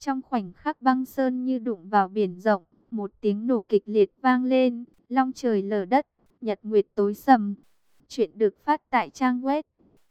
Trong khoảnh khắc băng sơn như đụng vào biển rộng, một tiếng nổ kịch liệt vang lên, long trời lở đất, nhật nguyệt tối sầm. Chuyện được phát tại trang web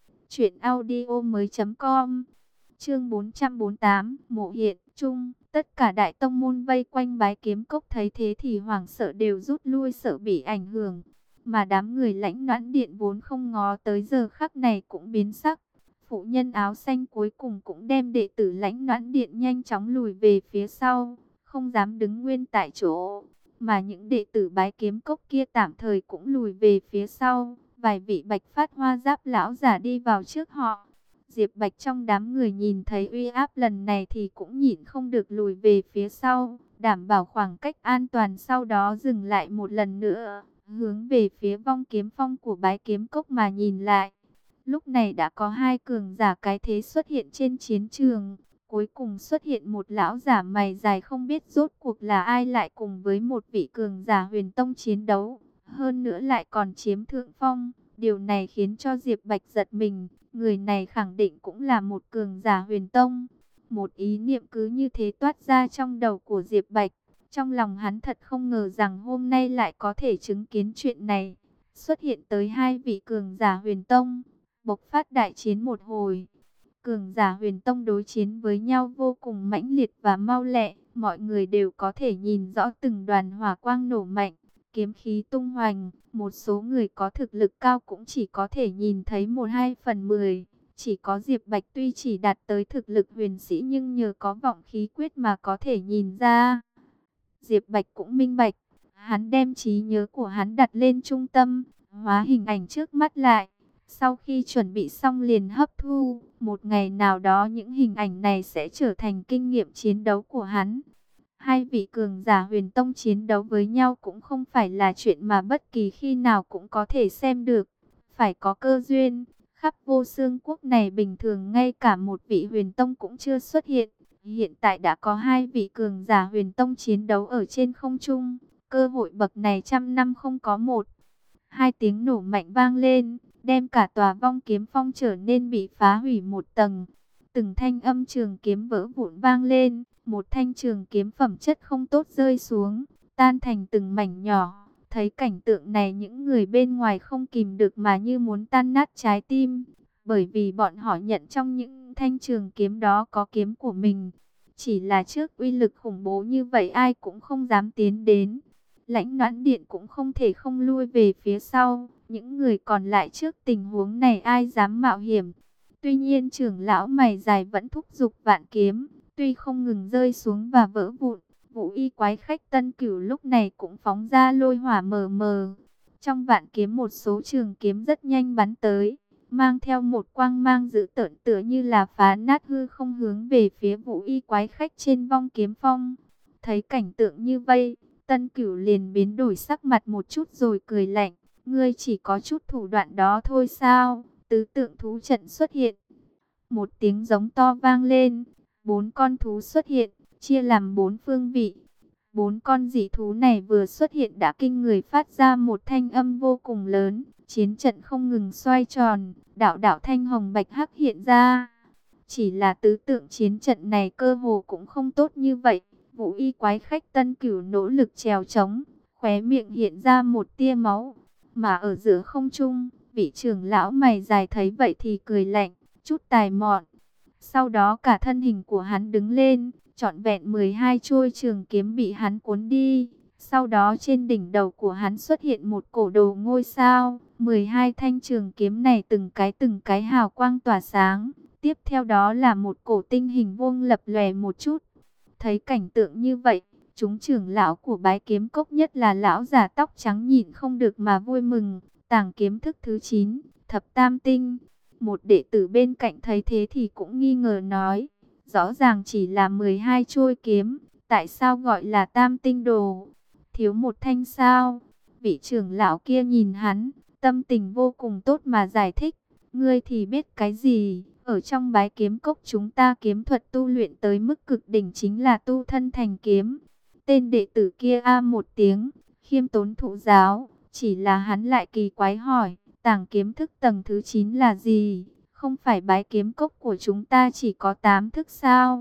truyệnaudiomoi.com. Chương 448, Mộ Hiện Trung. Tất cả đại tông môn vây quanh Bái Kiếm Cốc thấy thế thì hoảng sợ đều rút lui, sợ bị ảnh hưởng. Mà đám người Lãnh Noãn Điện vốn không ngó tới giờ khắc này cũng biến sắc. Phụ nhân áo xanh cuối cùng cũng đem đệ tử Lãnh Noãn Điện nhanh chóng lùi về phía sau, không dám đứng nguyên tại chỗ. Mà những đệ tử Bái Kiếm Cốc kia tạm thời cũng lùi về phía sau. Vài vị bạch phát hoa giáp lão giả đi vào trước họ. Diệp Bạch trong đám người nhìn thấy uy áp lần này thì cũng nhịn không được lùi về phía sau, đảm bảo khoảng cách an toàn, sau đó dừng lại một lần nữa, hướng về phía vong kiếm phong của Bái Kiếm Cốc mà nhìn lại. Lúc này đã có hai cường giả cái thế xuất hiện trên chiến trường. Cuối cùng xuất hiện một lão giả mày dài, không biết rốt cuộc là ai lại cùng với một vị cường giả huyền tông chiến đấu. Hơn nữa lại còn chiếm thượng phong. Điều này khiến cho Diệp Bạch giật mình. Người này khẳng định cũng là một cường giả huyền tông. Một ý niệm cứ như thế toát ra trong đầu của Diệp Bạch. Trong lòng hắn thật không ngờ rằng hôm nay lại có thể chứng kiến chuyện này. Xuất hiện tới hai vị cường giả huyền tông, bộc phát đại chiến một hồi. Cường giả huyền tông đối chiến với nhau vô cùng mãnh liệt và mau lẹ. Mọi người đều có thể nhìn rõ từng đoàn hỏa quang nổ mạnh, kiếm khí tung hoành. Một số người có thực lực cao cũng chỉ có thể nhìn thấy 1/2/10. Chỉ có Diệp Bạch tuy chỉ đạt tới thực lực huyền sĩ nhưng nhờ có vọng khí quyết mà có thể nhìn ra. Diệp Bạch cũng minh bạch. Hắn đem trí nhớ của hắn đặt lên trung tâm, hóa hình ảnh trước mắt lại. Sau khi chuẩn bị xong liền hấp thu. Một ngày nào đó những hình ảnh này sẽ trở thành kinh nghiệm chiến đấu của hắn. Hai vị cường giả huyền tông chiến đấu với nhau cũng không phải là chuyện mà bất kỳ khi nào cũng có thể xem được. Phải có cơ duyên. Khắp Vô Xương Quốc này bình thường ngay cả một vị huyền tông cũng chưa xuất hiện. Hiện tại đã có hai vị cường giả huyền tông chiến đấu ở trên không trung. Cơ hội bậc này trăm năm không có một. Hai tiếng nổ mạnh vang lên, đem cả tòa vong kiếm phong trở nên bị phá hủy một tầng. Từng thanh âm trường kiếm vỡ vụn vang lên, một thanh trường kiếm phẩm chất không tốt rơi xuống, tan thành từng mảnh nhỏ. Thấy cảnh tượng này những người bên ngoài không kìm được mà như muốn tan nát trái tim, bởi vì bọn họ nhận trong những thanh trường kiếm đó có kiếm của mình. Chỉ là trước uy lực khủng bố như vậy ai cũng không dám tiến đến. Lãnh Noãn Điện cũng không thể không lui về phía sau. Những người còn lại trước tình huống này ai dám mạo hiểm. Tuy nhiên trưởng lão mày dài vẫn thúc giục vạn kiếm. Tuy không ngừng rơi xuống và vỡ vụn. Vũ y quái khách Tân Cửu lúc này cũng phóng ra lôi hỏa mờ mờ. Trong vạn kiếm một số trường kiếm rất nhanh bắn tới, mang theo một quang mang dữ tợn tựa như là phá nát hư không hướng về phía Vũ y quái khách trên vong kiếm phong. Thấy cảnh tượng như vây, Tân Cửu liền biến đổi sắc mặt một chút rồi cười lạnh. Ngươi chỉ có chút thủ đoạn đó thôi sao? Tứ tượng thú trận xuất hiện. Một tiếng giống to vang lên. 4 con thú xuất hiện, chia làm 4 phương vị. 4 con dị thú này vừa xuất hiện đã kinh người phát ra một thanh âm vô cùng lớn. Chiến trận không ngừng xoay tròn, đạo đạo thanh hồng bạch hắc hiện ra. Chỉ là tứ tượng chiến trận này cơ hồ cũng không tốt như vậy. Vũ y quái khách Tân Cửu nỗ lực trèo trống, khóe miệng hiện ra một tia máu. Mà ở giữa không trung, vị trưởng lão mày dài thấy vậy thì cười lạnh, chút tài mọn. Sau đó cả thân hình của hắn đứng lên, trọn vẹn 12 chuôi trường kiếm bị hắn cuốn đi. Sau đó trên đỉnh đầu của hắn xuất hiện một cổ đồ ngôi sao. 12 thanh trường kiếm này từng cái hào quang tỏa sáng. Tiếp theo đó là một cổ tinh hình vuông lập lòe một chút. Thấy cảnh tượng như vậy, chúng trưởng lão của Bái Kiếm Cốc nhất là lão già tóc trắng nhịn không được mà vui mừng. Tàng kiếm thức thứ 9, thập tam tinh. Một đệ tử bên cạnh thấy thế thì cũng nghi ngờ nói, rõ ràng chỉ là 12 chuôi kiếm, tại sao gọi là tam tinh đồ? Thiếu một thanh sao? Vị trưởng lão kia nhìn hắn, tâm tình vô cùng tốt mà giải thích, ngươi thì biết cái gì? Ở trong Bái Kiếm Cốc chúng ta kiếm thuật tu luyện tới mức cực đỉnh chính là tu thân thành kiếm. Tên đệ tử kia a một tiếng, khiêm tốn thụ giáo, chỉ là hắn lại kỳ quái hỏi, tàng kiếm thức tầng thứ 9 là gì? Không phải Bái Kiếm Cốc của chúng ta chỉ có 8 thức sao?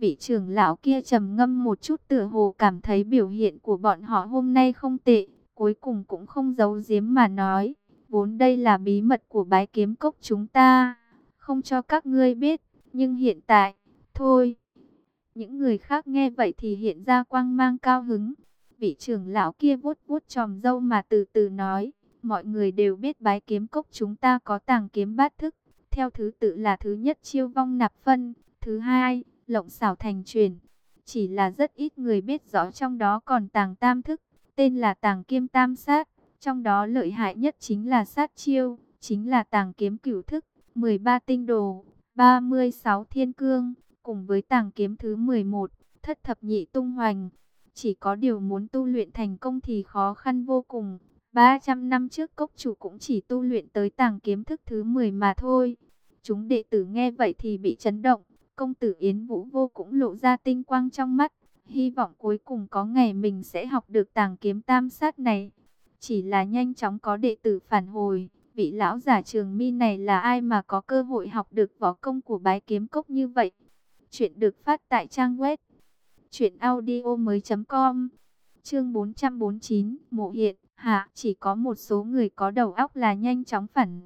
Vị trưởng lão kia trầm ngâm một chút, tựa hồ cảm thấy biểu hiện của bọn họ hôm nay không tệ, cuối cùng cũng không giấu giếm mà nói, vốn đây là bí mật của Bái Kiếm Cốc chúng ta, không cho các ngươi biết, nhưng hiện tại, thôi. Những người khác nghe vậy thì hiện ra quang mang cao hứng. Vị trưởng lão kia vuốt vuốt chòm râu mà từ từ nói, mọi người đều biết Bái Kiếm Cốc chúng ta có tàng kiếm bát thức, theo thứ tự là thứ nhất chiêu vong nạp phân, thứ hai lộng xảo thành truyền. Chỉ là rất ít người biết rõ trong đó còn tàng tam thức, tên là tàng kiếm tam sát. Trong đó lợi hại nhất chính là sát chiêu, chính là tàng kiếm cửu thức, 13 tinh đồ, 36 thiên cương, cùng với tàng kiếm thứ 11, thất thập nhị tung hoành. Chỉ có điều muốn tu luyện thành công thì khó khăn vô cùng. 300 năm trước cốc chủ cũng chỉ tu luyện tới tàng kiếm thức thứ 10 mà thôi. Chúng đệ tử nghe vậy thì bị chấn động. Công tử Yến Vũ Vô cũng lộ ra tinh quang trong mắt. Hy vọng cuối cùng có ngày mình sẽ học được tàng kiếm tam sát này. Chỉ là nhanh chóng có đệ tử phản hồi. Vị lão giả Trường Mi này là ai mà có cơ hội học được võ công của Bái Kiếm Cốc như vậy? Chuyện được phát tại trang web truyệnaudiomoi.com. Chương 449, Mộ Hiện. Hạ, chỉ có một số người có đầu óc là nhanh chóng phản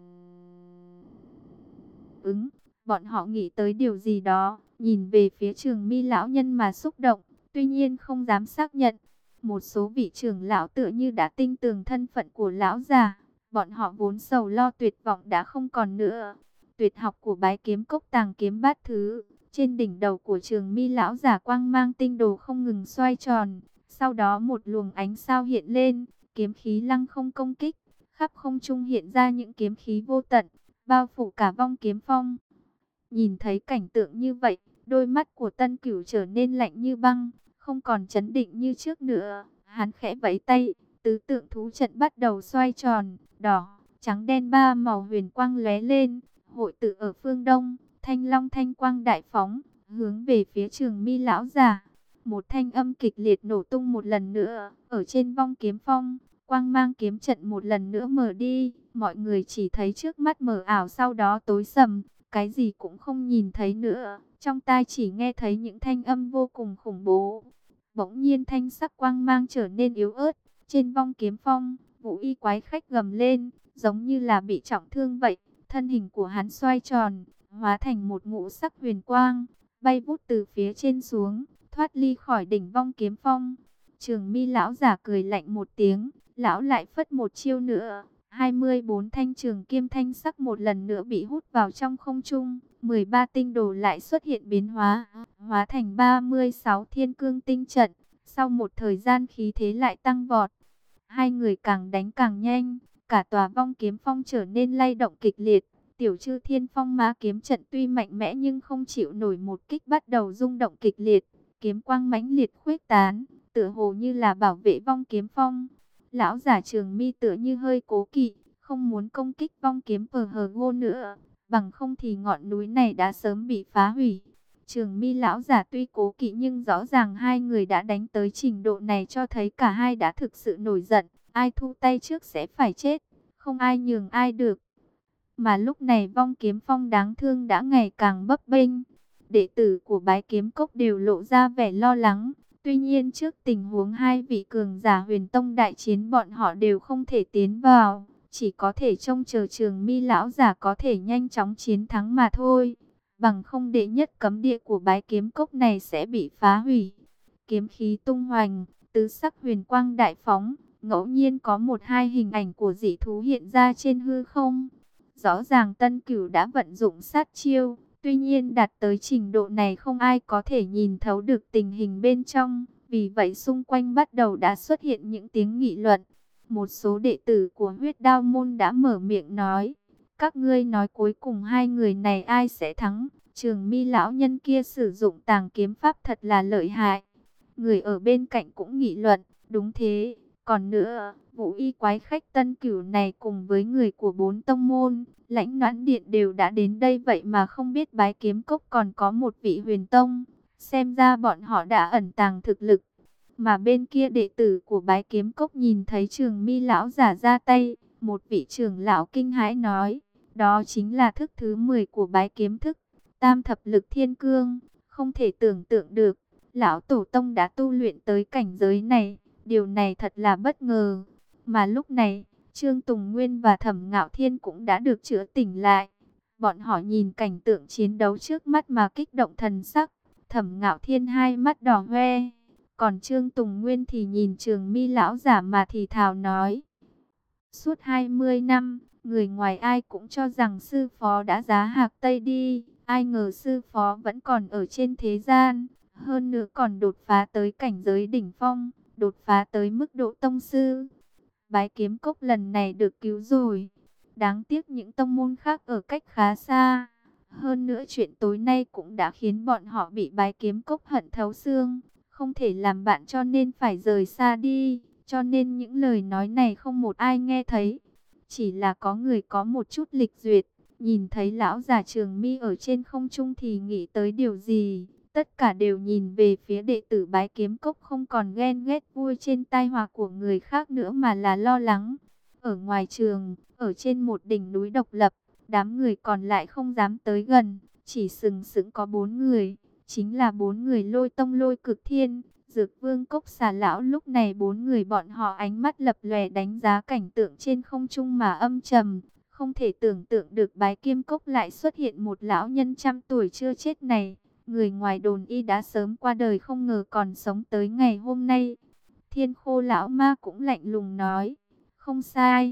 ứng. Bọn họ nghĩ tới điều gì đó, nhìn về phía Trường Mi lão nhân mà xúc động, tuy nhiên không dám xác nhận. Một số vị trưởng lão tựa như đã tin tưởng thân phận của lão già, bọn họ vốn sầu lo tuyệt vọng đã không còn nữa. Tuyệt học của Bái Kiếm Cốc tàng kiếm bát thứ, trên đỉnh đầu của Trường Mi lão giả quang mang tinh đồ không ngừng xoay tròn, sau đó một luồng ánh sao hiện lên, kiếm khí lăng không công kích, khắp không trung hiện ra những kiếm khí vô tận, bao phủ cả vong kiếm phong. Nhìn thấy cảnh tượng như vậy, đôi mắt của Tân Cửu trở nên lạnh như băng, không còn chấn định như trước nữa. Hắn khẽ vẫy tay, tứ tượng thú trận bắt đầu xoay tròn, đỏ, trắng đen ba màu huyền quang lóe lên, hội tụ ở phương đông, thanh long thanh quang đại phóng, hướng về phía Trường Mi lão già. Một thanh âm kịch liệt nổ tung một lần nữa, ở trên vong kiếm phong, quang mang kiếm trận một lần nữa mở đi, mọi người chỉ thấy trước mắt mờ ảo sau đó tối sầm, cái gì cũng không nhìn thấy nữa, trong tai chỉ nghe thấy những thanh âm vô cùng khủng bố. Bỗng nhiên thanh sắc quang mang trở nên yếu ớt, trên vong kiếm phong, Vũ Y quái khách gầm lên, giống như là bị trọng thương vậy, thân hình của hắn xoay tròn, hóa thành một ngũ sắc huyền quang, bay vút từ phía trên xuống, thoát ly khỏi đỉnh vong kiếm phong. Trường Mi lão giả cười lạnh một tiếng, lão lại phất một chiêu nữa, 24 thanh trường kiếm thanh sắc một lần nữa bị hút vào trong không trung, 13 tinh đồ lại xuất hiện biến hóa, hóa thành 36 thiên cương tinh trận. Sau một thời gian khí thế lại tăng vọt, hai người càng đánh càng nhanh, cả tòa vong kiếm phong trở nên lay động kịch liệt. Tiểu Chư Thiên Phong Ma kiếm trận tuy mạnh mẽ nhưng không chịu nổi một kích, bắt đầu rung động kịch liệt, kiếm quang mãnh liệt khuếch tán, tựa hồ như là bảo vệ vong kiếm phong. Lão giả Trường Mi tựa như hơi cố kỵ, không muốn công kích vong kiếm PHGO nữa, bằng không thì ngọn núi này đã sớm bị phá hủy. Trường Mi lão giả tuy cố kỵ nhưng rõ ràng hai người đã đánh tới trình độ này, cho thấy cả hai đã thực sự nổi giận, ai thu tay trước sẽ phải chết, không ai nhường ai được. Mà lúc này vong kiếm phong đáng thương đã ngày càng bấp bênh, đệ tử của Bái Kiếm Cốc đều lộ ra vẻ lo lắng. Tuy nhiên trước tình huống hai vị cường giả Huyền Tông đại chiến, bọn họ đều không thể tiến vào, chỉ có thể trông chờ Trường Mi lão giả có thể nhanh chóng chiến thắng mà thôi. Bằng không đệ nhất cấm địa của Bái Kiếm Cốc này sẽ bị phá hủy. Kiếm khí tung hoành, tứ sắc huyền quang đại phóng, ngẫu nhiên có một hai hình ảnh của dị thú hiện ra trên hư không. Rõ ràng Tân Cửu đã vận dụng sát chiêu, tuy nhiên đạt tới trình độ này không ai có thể nhìn thấu được tình hình bên trong. Vì vậy xung quanh bắt đầu đã xuất hiện những tiếng nghị luận. Một số đệ tử của Huyết Đao môn đã mở miệng nói: các ngươi nói cuối cùng hai người này ai sẽ thắng? Trường Mi lão nhân kia sử dụng tàng kiếm pháp thật là lợi hại. Người ở bên cạnh cũng nghị luận: đúng thế. Còn nữa, Vũ Y quái khách Tân Cửu này cùng với người của 4 tông môn, Lãnh Noãn Điện đều đã đến đây, vậy mà không biết Bái Kiếm Cốc còn có một vị Huyền Tông. Xem ra bọn họ đã ẩn tàng thực lực. Mà bên kia đệ tử của Bái Kiếm Cốc nhìn thấy Trường Mi lão giả ra tay, một vị trưởng lão kinh hãi nói: đó chính là thức thứ 10 của Bái Kiếm Thức, Tam Thập Lực Thiên Cương. Không thể tưởng tượng được, lão tổ tông đã tu luyện tới cảnh giới này, điều này thật là bất ngờ. Mà lúc này, Trương Tùng Nguyên và Thẩm Ngạo Thiên cũng đã được chữa tỉnh lại. Bọn họ nhìn cảnh tượng chiến đấu trước mắt mà kích động thần sắc. Thẩm Ngạo Thiên hai mắt đỏ hoe, còn Trương Tùng Nguyên thì nhìn Trường Mi lão giả mà thì thào nói: suốt 20 năm, người ngoài ai cũng cho rằng sư phó đã giá hạc Tây đi, ai ngờ sư phó vẫn còn ở trên thế gian, hơn nữa còn đột phá tới cảnh giới đỉnh phong, đột phá tới mức độ tông sư. Bái Kiếm Cốc lần này được cứu rồi. Đáng tiếc những tông môn khác ở cách khá xa. Hơn nữa chuyện tối nay cũng đã khiến bọn họ bị Bái Kiếm Cốc hận thấu xương, không thể làm bạn cho nên phải rời xa đi. Cho nên những lời nói này không một ai nghe thấy. Chỉ là có người có một chút lịch duyệt, nhìn thấy lão già Trường Mi ở trên không trung thì nghĩ tới điều gì. Tất cả đều nhìn về phía đệ tử Bái Kiếm Cốc, không còn ghen ghét vui trên tai họa của người khác nữa mà là lo lắng. Ở ngoài trường, ở trên một đỉnh núi độc lập, đám người còn lại không dám tới gần, chỉ sừng sững có 4 người, chính là 4 người Lôi Tông Lôi Cực Thiên, Dược Vương Cốc Xà Lão. Lúc này 4 người bọn họ ánh mắt lập lòe đánh giá cảnh tượng trên không trung mà âm trầm, không thể tưởng tượng được Bái Kiếm Cốc lại xuất hiện một lão nhân trăm tuổi chưa chết này. Người ngoài đồn y đã sớm qua đời, không ngờ còn sống tới ngày hôm nay. Thiên Khô lão ma cũng lạnh lùng nói: không sai,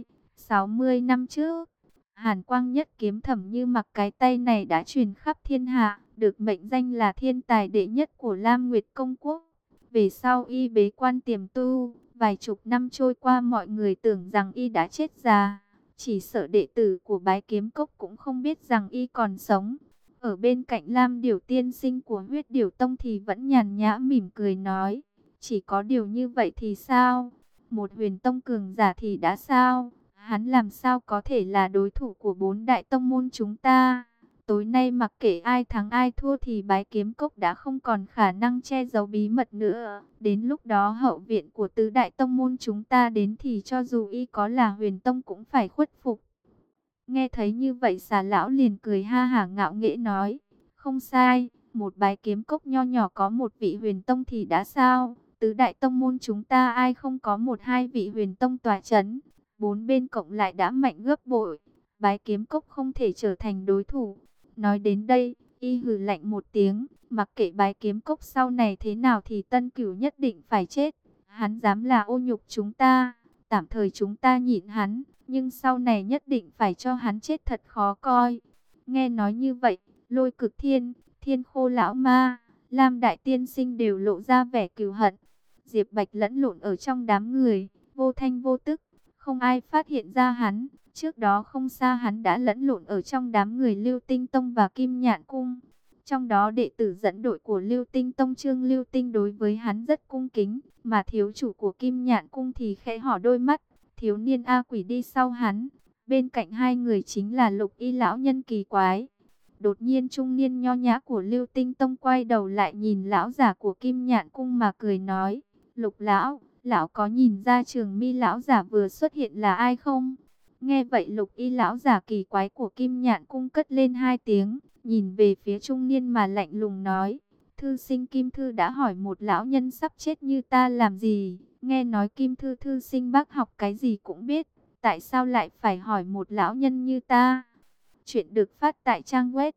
60 năm trước, Hàn Quang Nhất Kiếm Thẩm Như Mặc cái tay này đã truyền khắp thiên hạ, được mệnh danh là thiên tài đệ nhất của Lam Nguyệt Công Quốc. Về sau y bế quan tiềm tu, vài chục năm trôi qua mọi người tưởng rằng y đã chết già. Chỉ sợ đệ tử của Bái Kiếm Cốc cũng không biết rằng y còn sống. Ở bên cạnh Lam Điểu tiên sinh của Huyết Điểu Tông thì vẫn nhàn nhã mỉm cười nói: chỉ có điều như vậy thì sao? Một huyền tông cường giả thì đã sao? Hắn làm sao có thể là đối thủ của 4 đại tông môn chúng ta? Tối nay mặc kệ ai thắng ai thua thì Bái Kiếm Cốc đã không còn khả năng che giấu bí mật nữa. Đến lúc đó hậu viện của tứ đại tông môn chúng ta đến thì cho dù y có là huyền tông cũng phải khuất phục. Nghe thấy như vậy Xà Lão liền cười ha hả ngạo nghễ nói: không sai, một Bái Kiếm Cốc nho nhỏ có một vị huyền tông thì đã sao? Tứ đại tông môn chúng ta ai không có một hai vị huyền tông tòa chấn, 4 bên cộng lại đã mạnh gấp bội. Bái Kiếm Cốc không thể trở thành đối thủ. Nói đến đây, y hừ lạnh một tiếng, mặc kệ Bái Kiếm Cốc sau này thế nào thì Tân Cửu nhất định phải chết. Hắn dám là ô nhục chúng ta, tạm thời chúng ta nhịn hắn, nhưng sau này nhất định phải cho hắn chết thật khó coi. Nghe nói như vậy, Lôi Cực Thiên, Thiên Khô lão ma, Lam đại tiên sinh đều lộ ra vẻ cừu hận. Diệp Bạch lẫn lộn ở trong đám người, vô thanh vô tức, không ai phát hiện ra hắn. Trước đó không xa hắn đã lẫn lộn ở trong đám người Lưu Tinh Tông và Kim Nhạn Cung. Trong đó đệ tử dẫn đội của Lưu Tinh Tông Trương Lưu Tinh đối với hắn rất cung kính, mà thiếu chủ của Kim Nhạn Cung thì khẽ hỏ đôi mắt. Thiếu niên A Quỷ đi sau hắn, bên cạnh hai người chính là Lục Y lão nhân kỳ quái. Đột nhiên trung niên nho nhã của Lưu Tinh Tông quay đầu lại nhìn lão giả của Kim Nhạn Cung mà cười nói: Lục lão, lão có nhìn ra Trường Mi lão giả vừa xuất hiện là ai không? Nghe vậy Lục Y lão giả kỳ quái của Kim Nhạn Cung cất lên hai tiếng, nhìn về phía trung niên mà lạnh lùng nói: thư sinh Kim Thư đã hỏi một lão nhân sắp chết như ta làm gì? Nghe nói Kim Thư thư sinh bác học cái gì cũng biết, tại sao lại phải hỏi một lão nhân như ta? Chuyện được phát tại trang web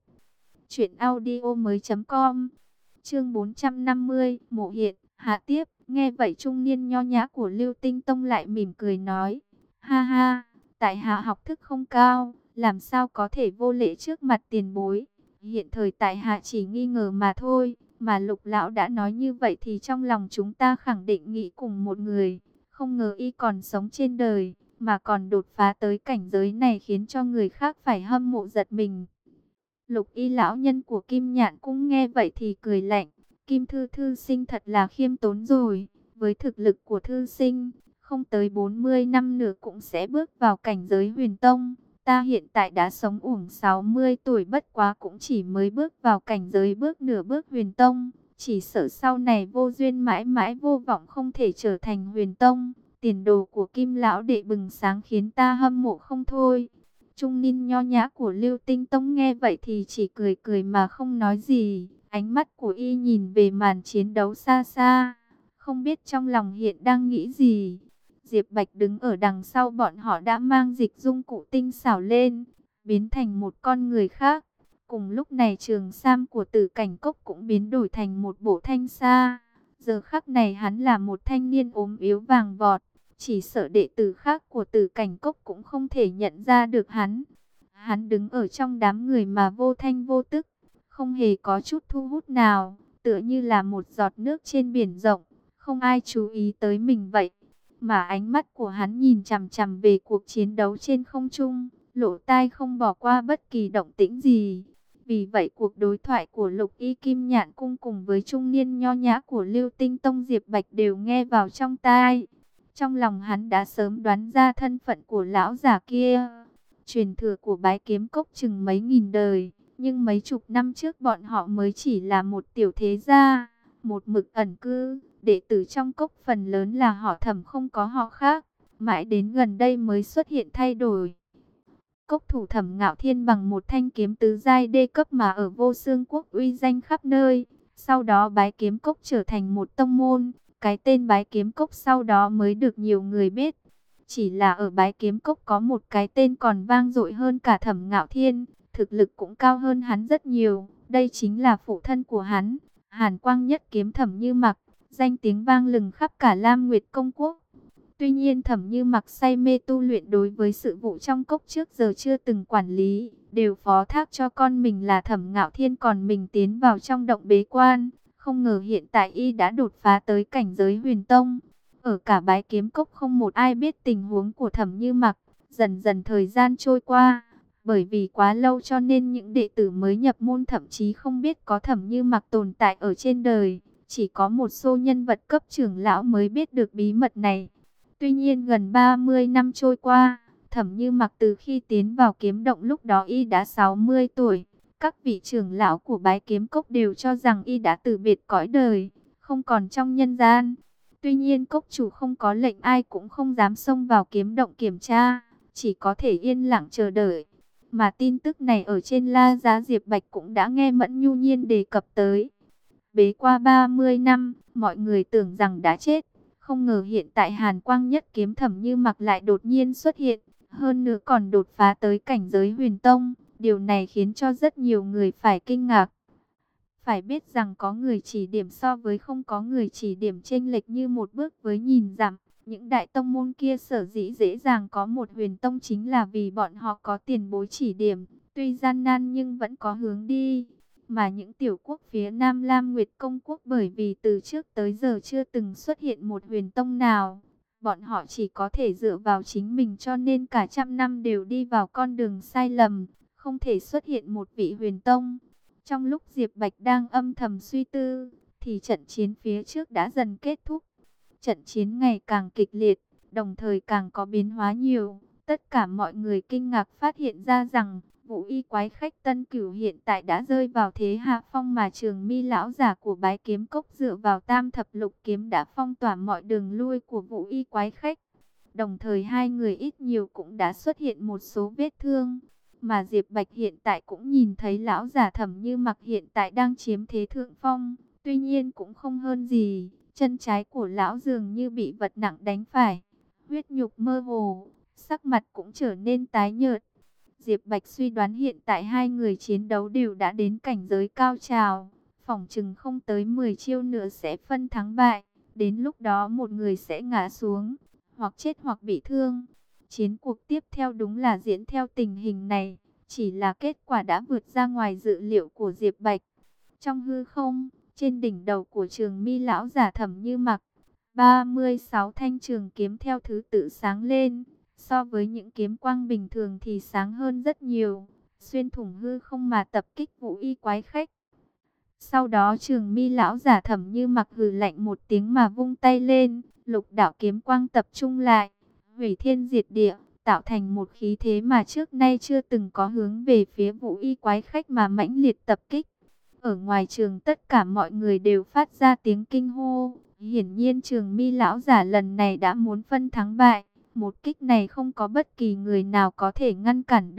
truyệnaudiomoi.com. Chương 450, Mộ Hiện, hạ tiếp. Nghe vậy trung niên nho nhã của Lưu Tinh Tông lại mỉm cười nói: ha ha, tại hạ học thức không cao, làm sao có thể vô lễ trước mặt tiền bối. Hiện thời tại hạ chỉ nghi ngờ mà thôi, mà Lục lão đã nói như vậy thì trong lòng chúng ta khẳng định nghĩ cùng một người. Không ngờ y còn sống trên đời, mà còn đột phá tới cảnh giới này khiến cho người khác phải hâm mộ giật mình. Lục Y lão nhân của Kim Nhạn Cung nghe vậy thì cười lạnh: Kim Thư thư sinh thật là khiêm tốn rồi, với thực lực của thư sinh, không tới 40 năm nữa cũng sẽ bước vào cảnh giới huyền tông. Ta hiện tại đã sống uổng 60 tuổi, bất quá cũng chỉ mới bước vào cảnh giới bước nửa bước huyền tông, chỉ sợ sau này vô duyên mãi mãi vô vọng không thể trở thành huyền tông. Tiền đồ của Kim lão đệ bừng sáng khiến ta hâm mộ không thôi. Trung niên nho nhã của Lưu Tinh Tông nghe vậy thì chỉ cười cười mà không nói gì. Ánh mắt của y nhìn về màn chiến đấu xa xa, không biết trong lòng hiện đang nghĩ gì. Diệp Bạch đứng ở đằng sau bọn họ đã mang dịch dung cụ tinh xảo lên, biến thành một con người khác. Cùng lúc này trường sam của Tử Cảnh Cốc cũng biến đổi thành một bộ thanh sa. Giờ khắc này hắn là một thanh niên ốm yếu vàng vọt, chỉ sợ đệ tử khác của Tử Cảnh Cốc cũng không thể nhận ra được hắn. Hắn đứng ở trong đám người mà vô thanh vô tức, không hề có chút thu hút nào, tựa như là một giọt nước trên biển rộng, không ai chú ý tới mình vậy. Mà ánh mắt của hắn nhìn chằm chằm về cuộc chiến đấu trên không trung, lỗ tai không bỏ qua bất kỳ động tĩnh gì. Vì vậy cuộc đối thoại của Lục Y Kim Nhạn Cung cùng với trung niên nho nhã của Lưu Tinh Tông Diệp Bạch đều nghe vào trong tai. Trong lòng hắn đã sớm đoán ra thân phận của lão già kia. Truyền thừa của Bái Kiếm Cốc chừng mấy nghìn đời, nhưng mấy chục năm trước bọn họ mới chỉ là một tiểu thế gia, một mực ẩn cư. Đệ tử trong cốc phần lớn là họ Thẩm, không có họ khác. Mãi đến gần đây mới xuất hiện thay đổi. Cốc thủ Thẩm Ngạo Thiên bằng một thanh kiếm tứ giai đê cấp mà ở Vô Xương Quốc uy danh khắp nơi. Sau đó Bái Kiếm Cốc trở thành một tông môn. Cái tên Bái Kiếm Cốc sau đó mới được nhiều người biết. Chỉ là ở Bái Kiếm Cốc có một cái tên còn vang dội hơn cả Thẩm Ngạo Thiên, thực lực cũng cao hơn hắn rất nhiều. Đây chính là phụ thân của hắn, Hàn Quang Nhất Kiếm Thẩm Như Mặc, danh tiếng vang lừng khắp cả Lam Nguyệt Công Quốc. Tuy nhiên Thẩm Như Mặc say mê tu luyện, đối với sự vụ trong cốc trước giờ chưa từng quản lý, đều phó thác cho con mình là Thẩm Ngạo Thiên, còn mình tiến vào trong động bế quan. Không ngờ hiện tại y đã đột phá tới cảnh giới Huyền Tông. Ở cả Bái Kiếm Cốc không một ai biết tình huống của Thẩm Như Mặc. Dần dần thời gian trôi qua, bởi vì quá lâu cho nên những đệ tử mới nhập môn thậm chí không biết có Thẩm Như Mặc tồn tại ở trên đời. Chỉ có một số nhân vật cấp trưởng lão mới biết được bí mật này. Tuy nhiên gần 30 năm trôi qua, Thẩm Như Mặc từ khi tiến vào kiếm động lúc đó y đã 60 tuổi. Các vị trưởng lão của Bái Kiếm Cốc đều cho rằng y đã từ biệt cõi đời, không còn trong nhân gian. Tuy nhiên cốc chủ không có lệnh, ai cũng không dám xông vào kiếm động kiểm tra, chỉ có thể yên lặng chờ đợi. Mà tin tức này ở trên La Giá Diệp Bạch cũng đã nghe Mẫn Nhu Nhiên đề cập tới. Bế qua 30 năm, mọi người tưởng rằng đã chết. Không ngờ hiện tại Hàn Quang Nhất Kiếm Thẩm Như Mặc lại đột nhiên xuất hiện. Hơn nữa còn đột phá tới cảnh giới Huyền Tông. Điều này khiến cho rất nhiều người phải kinh ngạc. Phải biết rằng có người chỉ điểm so với không có người chỉ điểm chênh lệch như một bước với nhìn dặm. Những đại tông môn kia sở dĩ dễ dàng có một Huyền Tông chính là vì bọn họ có tiền bối chỉ điểm. Tuy gian nan nhưng vẫn có hướng đi. Mà những tiểu quốc phía Nam Lam Nguyệt Công Quốc bởi vì từ trước tới giờ chưa từng xuất hiện một Huyền Tông nào. Bọn họ chỉ có thể dựa vào chính mình, cho nên cả trăm năm đều đi vào con đường sai lầm. Không thể xuất hiện một vị Huyền Tông. Trong lúc Diệp Bạch đang âm thầm suy tư, thì trận chiến phía trước đã dần kết thúc. Trận chiến ngày càng kịch liệt, đồng thời càng có biến hóa nhiều. Tất cả mọi người kinh ngạc phát hiện ra rằng Vũ Y Quái Khách Tân Cửu hiện tại đã rơi vào thế hạ phong, mà Trường Mi lão giả của Bái Kiếm Cốc dựa vào Tam Thập Lục Kiếm đã phong tỏa mọi đường lui của Vũ Y Quái Khách. Đồng thời hai người ít nhiều cũng đã xuất hiện một số vết thương. Mà Diệp Bạch hiện tại cũng nhìn thấy lão giả Thẩm Như Mặc hiện tại đang chiếm thế thượng phong. Tuy nhiên cũng không hơn gì. Chân trái của lão dường như bị vật nặng đánh phải. Huyết nhục mơ hồ, sắc mặt cũng trở nên tái nhợt. Diệp Bạch suy đoán hiện tại hai người chiến đấu đều đã đến cảnh giới cao trào. Phỏng chừng không tới 10 chiêu nữa sẽ phân thắng bại. Đến lúc đó một người sẽ ngã xuống, hoặc chết hoặc bị thương. Chiến cuộc tiếp theo đúng là diễn theo tình hình này, chỉ là kết quả đã vượt ra ngoài dự liệu của Diệp Bạch. Trong hư không, trên đỉnh đầu của Trường Mi lão giả Thẩm Như Mặc, 36 thanh trường kiếm theo thứ tự sáng lên. So với những kiếm quang bình thường thì sáng hơn rất nhiều, xuyên thủng hư không mà tập kích Vũ Y Quái Khách. Sau đó Trường Mi lão giả Thẩm Như Mặc hừ lạnh một tiếng mà vung tay lên, lục đạo kiếm quang tập trung lại, hủy thiên diệt địa, tạo thành một khí thế mà trước nay chưa từng có, hướng về phía Vũ Y Quái Khách mà mãnh liệt tập kích. Ở ngoài trường tất cả mọi người đều phát ra tiếng kinh hô, hiển nhiên Trường Mi lão giả lần này đã muốn phân thắng bại. Một kích này không có bất kỳ người nào có thể ngăn cản được.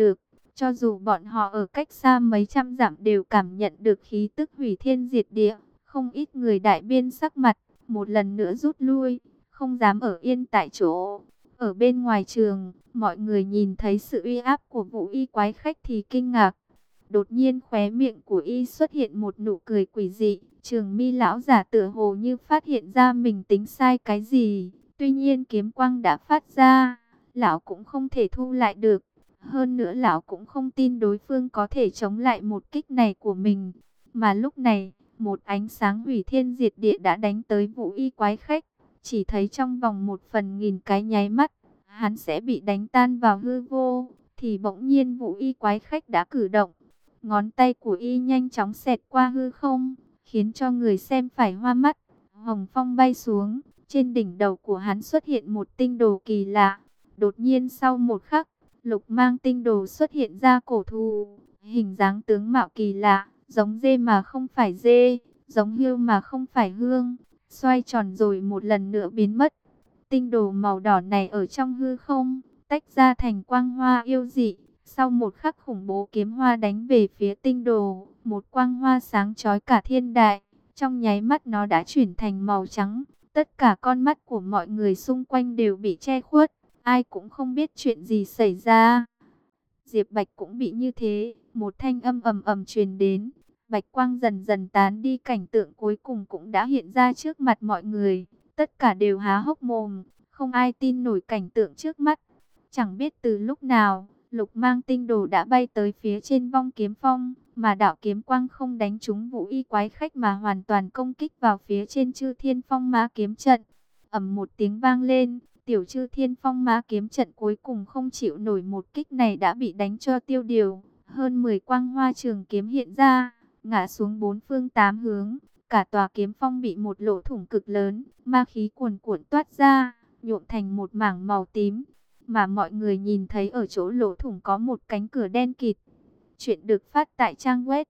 Cho dù bọn họ ở cách xa mấy trăm dặm đều cảm nhận được khí tức hủy thiên diệt địa. Không ít người đại biên sắc mặt, một lần nữa rút lui, không dám ở yên tại chỗ. Ở bên ngoài trường, mọi người nhìn thấy sự uy áp của Vũ Y quái khách thì kinh ngạc. Đột nhiên khóe miệng của y xuất hiện một nụ cười quỷ dị. Trường Mi lão giả tựa hồ như phát hiện ra mình tính sai cái gì. Tuy nhiên kiếm quang đã phát ra, lão cũng không thể thu lại được. Hơn nữa lão cũng không tin đối phương có thể chống lại một kích này của mình. Mà lúc này, một ánh sáng hủy thiên diệt địa đã đánh tới Vũ Y quái khách. Chỉ thấy trong vòng 1/1000 cái nháy mắt, hắn sẽ bị đánh tan vào hư vô. Thì bỗng nhiên Vũ Y quái khách đã cử động. Ngón tay của y nhanh chóng xẹt qua hư không, khiến cho người xem phải hoa mắt. Hồng phong bay xuống, trên đỉnh đầu của hắn xuất hiện một tinh đồ kỳ lạ. Đột nhiên sau một khắc, lục mang tinh đồ xuất hiện ra cổ thú. Hình dáng tướng mạo kỳ lạ, giống dê mà không phải dê, giống hươu mà không phải hươu. Xoay tròn rồi một lần nữa biến mất. Tinh đồ màu đỏ này ở trong hư không, tách ra thành quang hoa yêu dị. Sau một khắc khủng bố kiếm hoa đánh về phía tinh đồ, một quang hoa sáng chói cả thiên đại. Trong nháy mắt nó đã chuyển thành màu trắng. Tất cả con mắt của mọi người xung quanh đều bị che khuất. Ai cũng không biết chuyện gì xảy ra. Diệp Bạch cũng bị như thế. Một thanh âm ầm ầm truyền đến. Bạch quang dần dần tán đi, cảnh tượng cuối cùng cũng đã hiện ra trước mặt mọi người. Tất cả đều há hốc mồm, không ai tin nổi cảnh tượng trước mắt. Chẳng biết từ lúc nào, lục mang tinh đồ đã bay tới phía trên vong kiếm phong, mà đạo kiếm quang không đánh trúng Vũ Y quái khách mà hoàn toàn công kích vào phía trên Chư Thiên Phong Ma kiếm trận. Ầm một tiếng vang lên, tiểu Chư Thiên Phong Ma kiếm trận cuối cùng không chịu nổi một kích này đã bị đánh cho tiêu điều. Hơn 10 quang hoa trường kiếm hiện ra, ngã xuống bốn phương tám hướng. Cả tòa kiếm phong bị một lỗ thủng cực lớn, ma khí cuồn cuộn toát ra, nhuộm thành một mảng màu tím. Mà mọi người nhìn thấy ở chỗ lỗ thủng có một cánh cửa đen kịt. Chuyện được phát tại trang web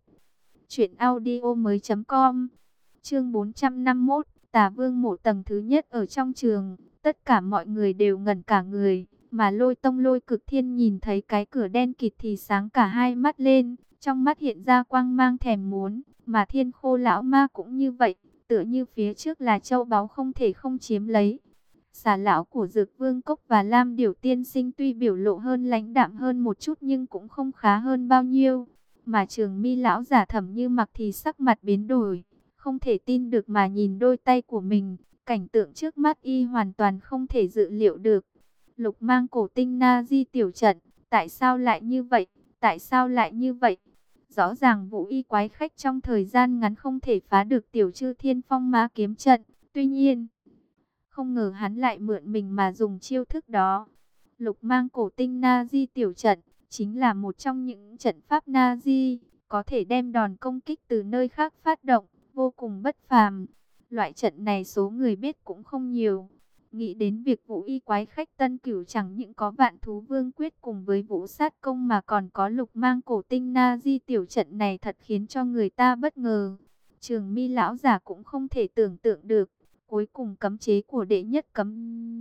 truyệnaudiomoi.com. Chương 451, Tà Vương mộ tầng thứ nhất ở trong trường, tất cả mọi người đều ngẩn cả người, mà Lôi Tông Lôi Cực Thiên nhìn thấy cái cửa đen kịt thì sáng cả hai mắt lên, trong mắt hiện ra quang mang thèm muốn, mà Thiên Khô lão ma cũng như vậy, tựa như phía trước là châu báu không thể không chiếm lấy. Xà lão của Dược Vương Cốc và Lam Điểu tiên sinh tuy biểu lộ hơn lãnh đạm hơn một chút nhưng cũng không khá hơn bao nhiêu. Mà Trường Mi lão giả Thẩm Như Mặc thì sắc mặt biến đổi, không thể tin được mà nhìn đôi tay của mình, cảnh tượng trước mắt y hoàn toàn không thể dự liệu được. Lục mang cổ tinh na di tiểu trận, tại sao lại như vậy? Tại sao lại như vậy? Rõ ràng Vũ Y quái khách trong thời gian ngắn không thể phá được tiểu Chư Thiên Phong Ma kiếm trận, tuy nhiên không ngờ hắn lại mượn mình mà dùng chiêu thức đó. Lục mang cổ tinh Na-di tiểu trận, chính là một trong những trận pháp Na-di, có thể đem đòn công kích từ nơi khác phát động, vô cùng bất phàm. Loại trận này số người biết cũng không nhiều. Nghĩ đến việc Vũ Y quái khách Tân Cửu chẳng những có Vạn Thú Vương quyết cùng với Vũ Sát Công mà còn có lục mang cổ tinh Na-di tiểu trận này thật khiến cho người ta bất ngờ. Trường Mi lão giả cũng không thể tưởng tượng được. Cuối cùng cấm chế của đệ nhất cấm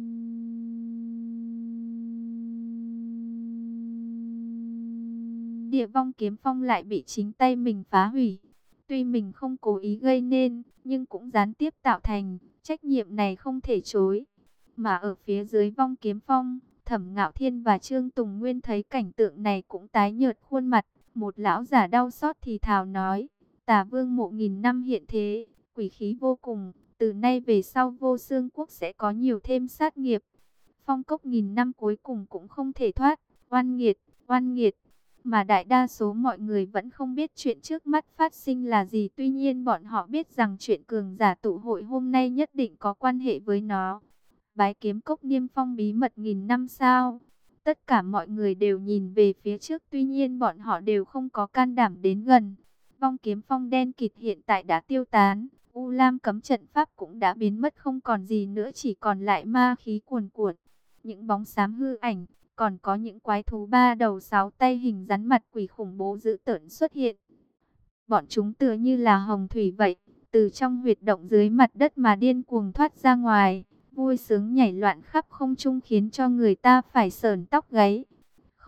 địa vong kiếm phong lại bị chính tay mình phá hủy. Tuy mình không cố ý gây nên, nhưng cũng gián tiếp tạo thành, trách nhiệm này không thể chối. Mà ở phía dưới vong kiếm phong, Thẩm Ngạo Thiên và Trương Tùng Nguyên thấy cảnh tượng này cũng tái nhợt khuôn mặt. Một lão giả đau xót thì thào nói, Tà Vương mộ nghìn năm hiện thế, quỷ khí vô cùng. Từ nay về sau Vô Xương Quốc sẽ có nhiều thêm sát nghiệp. Phong cốc nghìn năm cuối cùng cũng không thể thoát. Oan nghiệt, oan nghiệt. Mà đại đa số mọi người vẫn không biết chuyện trước mắt phát sinh là gì. Tuy nhiên bọn họ biết rằng chuyện cường giả tụ hội hôm nay nhất định có quan hệ với nó. Bái kiếm cốc niêm phong bí mật nghìn năm sao? Tất cả mọi người đều nhìn về phía trước. Tuy nhiên bọn họ đều không có can đảm đến gần. Vong kiếm phong đen kịt hiện tại đã tiêu tán. U Lam cấm trận pháp cũng đã biến mất không còn gì nữa, chỉ còn lại ma khí cuồn cuộn. Những bóng xám hư ảnh, còn có những quái thú ba đầu sáu tay hình rắn mặt quỷ khủng bố dữ tợn xuất hiện. Bọn chúng tựa như là hồng thủy vậy, từ trong huyệt động dưới mặt đất mà điên cuồng thoát ra ngoài, vui sướng nhảy loạn khắp không trung khiến cho người ta phải sởn tóc gáy.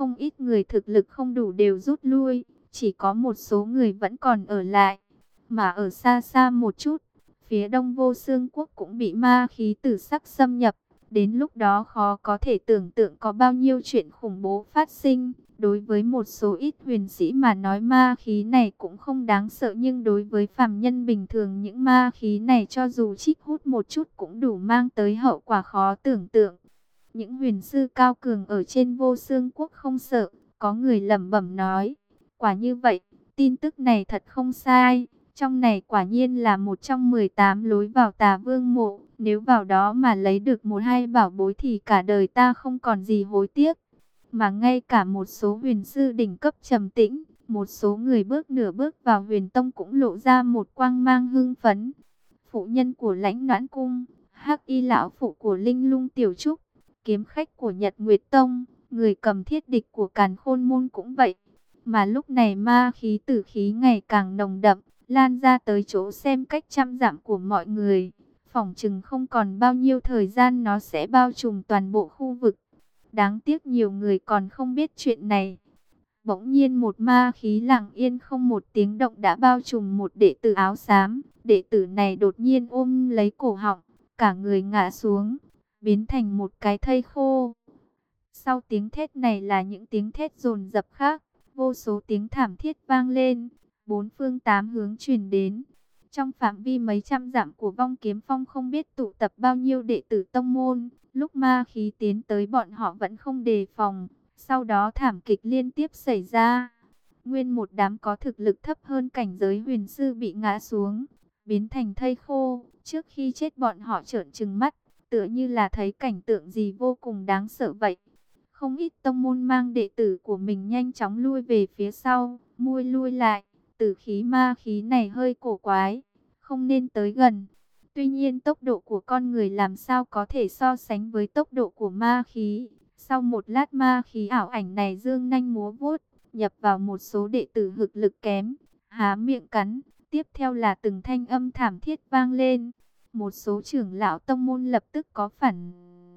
Không ít người thực lực không đủ đều rút lui, chỉ có một số người vẫn còn ở lại. Mà ở xa xa một chút, phía đông Vô Xương Quốc cũng bị ma khí tử sắc xâm nhập. Đến lúc đó khó có thể tưởng tượng có bao nhiêu chuyện khủng bố phát sinh. Đối với một số ít huyền sĩ mà nói ma khí này cũng không đáng sợ, nhưng đối với phàm nhân bình thường những ma khí này cho dù trích hút một chút cũng đủ mang tới hậu quả khó tưởng tượng. Những huyền sư cao cường ở trên Vô Xương Quốc không sợ, có người lẩm bẩm nói, quả như vậy, tin tức này thật không sai. Trong này quả nhiên là một trong 18 lối vào Tà Vương mộ, nếu vào đó mà lấy được một hai bảo bối thì cả đời ta không còn gì hối tiếc. Mà ngay cả một số huyền sư đỉnh cấp trầm tĩnh, một số người bước nửa bước vào huyền tông cũng lộ ra một quang mang hưng phấn. Phụ nhân của Lãnh Noãn Cung, Hắc Y lão phụ của Linh Lung Tiểu Trúc, kiếm khách của Nhật Nguyệt Tông, người cầm thiết địch của Càn Khôn Môn cũng vậy. Mà lúc này ma khí tử khí ngày càng nồng đậm, lan ra tới chỗ xem cách trăm dặm của mọi người. Phỏng chừng không còn bao nhiêu thời gian nó sẽ bao trùm toàn bộ khu vực. Đáng tiếc nhiều người còn không biết chuyện này. Bỗng nhiên một ma khí lặng yên không một tiếng động đã bao trùm một đệ tử áo xám. Đệ tử này đột nhiên ôm lấy cổ họng, cả người ngã xuống, biến thành một cái thây khô. Sau tiếng thét này là những tiếng thét dồn dập khác, vô số tiếng thảm thiết vang lên, bốn phương tám hướng truyền đến. Trong phạm vi mấy trăm dặm của Vong Kiếm Phong không biết tụ tập bao nhiêu đệ tử tông môn, lúc ma khí tiến tới bọn họ vẫn không đề phòng, sau đó thảm kịch liên tiếp xảy ra. Nguyên một đám có thực lực thấp hơn cảnh giới huyền sư bị ngã xuống, biến thành thây khô, trước khi chết bọn họ trợn trừng mắt, tựa như là thấy cảnh tượng gì vô cùng đáng sợ vậy. Không ít tông môn mang đệ tử của mình nhanh chóng lui về phía sau, lui lại. Tử khí ma khí này hơi cổ quái, không nên tới gần. Tuy nhiên tốc độ của con người làm sao có thể so sánh với tốc độ của ma khí. Sau một lát ma khí ảo ảnh này dương nhanh múa vuốt, nhập vào một số đệ tử thực lực kém, há miệng cắn. Tiếp theo là từng thanh âm thảm thiết vang lên. Một số trưởng lão tông môn lập tức có phản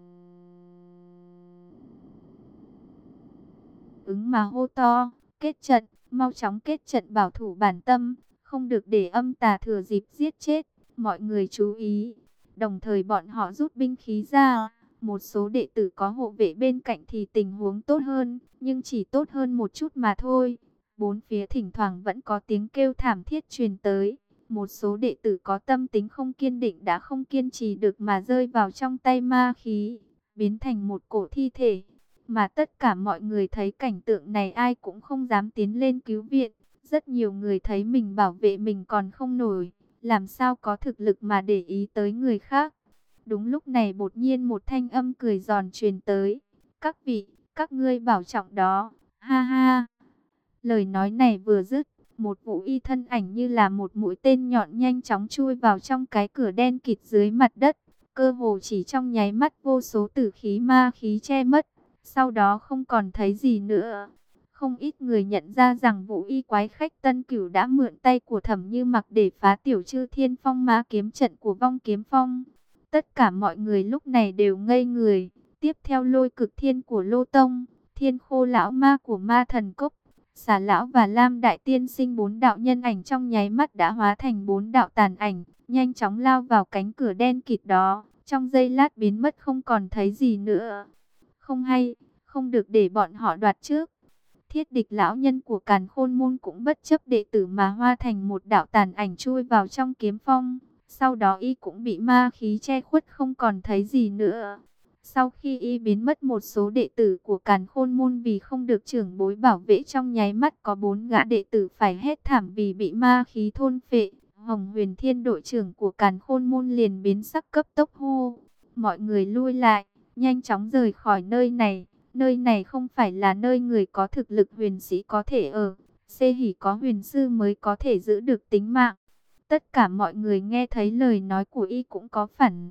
ứng mà hô to, kết trận, mau chóng kết trận bảo thủ bản tâm, không được để âm tà thừa dịp giết chết, mọi người chú ý. Đồng thời bọn họ rút binh khí ra, một số đệ tử có hộ vệ bên cạnh thì tình huống tốt hơn, nhưng chỉ tốt hơn một chút mà thôi. Bốn phía thỉnh thoảng vẫn có tiếng kêu thảm thiết truyền tới, một số đệ tử có tâm tính không kiên định đã không kiên trì được mà rơi vào trong tay ma khí, biến thành một cổ thi thể. Mà tất cả mọi người thấy cảnh tượng này ai cũng không dám tiến lên cứu viện. Rất nhiều người thấy mình bảo vệ mình còn không nổi, làm sao có thực lực mà để ý tới người khác. Đúng lúc này đột nhiên một thanh âm cười giòn truyền tới. Các vị, các ngươi bảo trọng đó, ha ha. Lời nói này vừa dứt, một vũ y thân ảnh như là một mũi tên nhọn nhanh chóng chui vào trong cái cửa đen kịt dưới mặt đất. Cơ hồ chỉ trong nháy mắt vô số tử khí ma khí che mất. Sau đó không còn thấy gì nữa. Không ít người nhận ra rằng vũ y quái khách Tân Cửu đã mượn tay của Thẩm Như Mặc để phá tiểu Chư Thiên Phong Ma kiếm trận của Vong Kiếm Phong. Tất cả mọi người lúc này đều ngây người. Tiếp theo Lôi Cực Thiên của Lô Tông, Thiên Khô lão ma của Ma Thần Cốc, Xà lão và Lam Đại Tiên Sinh, bốn đạo nhân ảnh trong nháy mắt đã hóa thành bốn đạo tàn ảnh, nhanh chóng lao vào cánh cửa đen kịt đó, trong giây lát biến mất không còn thấy gì nữa. Không hay, không được để bọn họ đoạt trước. Thiết địch lão nhân của Càn Khôn Môn cũng bất chấp đệ tử mà hóa thành một đạo tàn ảnh chui vào trong kiếm phong. Sau đó y cũng bị ma khí che khuất không còn thấy gì nữa. Sau khi y biến mất, một số đệ tử của Càn Khôn Môn vì không được trưởng bối bảo vệ trong nháy mắt có 4 gã đệ tử phải hét thảm vì bị ma khí thôn phệ. Hồng Huyền Thiên đội trưởng của Càn Khôn Môn liền biến sắc cấp tốc hô. Mọi người lui lại, nhanh chóng rời khỏi nơi này. Nơi này không phải là nơi người có thực lực huyền sĩ có thể ở. Xê hỉ có huyền sư mới có thể giữ được tính mạng. Tất cả mọi người nghe thấy lời nói của y cũng có phản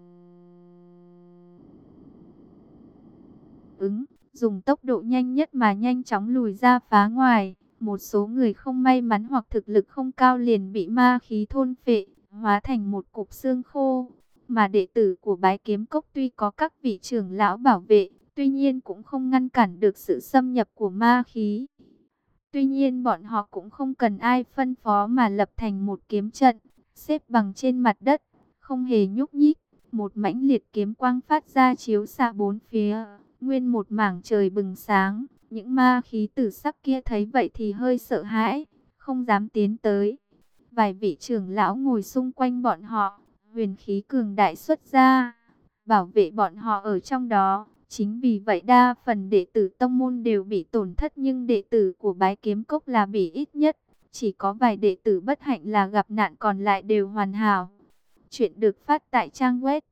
ứng, dùng tốc độ nhanh nhất mà nhanh chóng lùi ra phá ngoài. Một số người không may mắn hoặc thực lực không cao liền bị ma khí thôn phệ, hóa thành một cục xương khô. Mà đệ tử của Bái Kiếm Cốc tuy có các vị trưởng lão bảo vệ, tuy nhiên cũng không ngăn cản được sự xâm nhập của ma khí. Tuy nhiên bọn họ cũng không cần ai phân phó mà lập thành một kiếm trận, xếp bằng trên mặt đất, không hề nhúc nhích. Một mãnh liệt kiếm quang phát ra chiếu xạ bốn phía, nguyên một mảng trời bừng sáng. Những ma khí tử sắc kia thấy vậy thì hơi sợ hãi, không dám tiến tới. Vài vị trưởng lão ngồi xung quanh bọn họ, huyền khí cường đại xuất ra, bảo vệ bọn họ ở trong đó. Chính vì vậy đa phần đệ tử tông môn đều bị tổn thất, nhưng đệ tử của Bái Kiếm Cốc là bị ít nhất. Chỉ có vài đệ tử bất hạnh là gặp nạn, còn lại đều hoàn hảo. Chuyện được phát tại trang web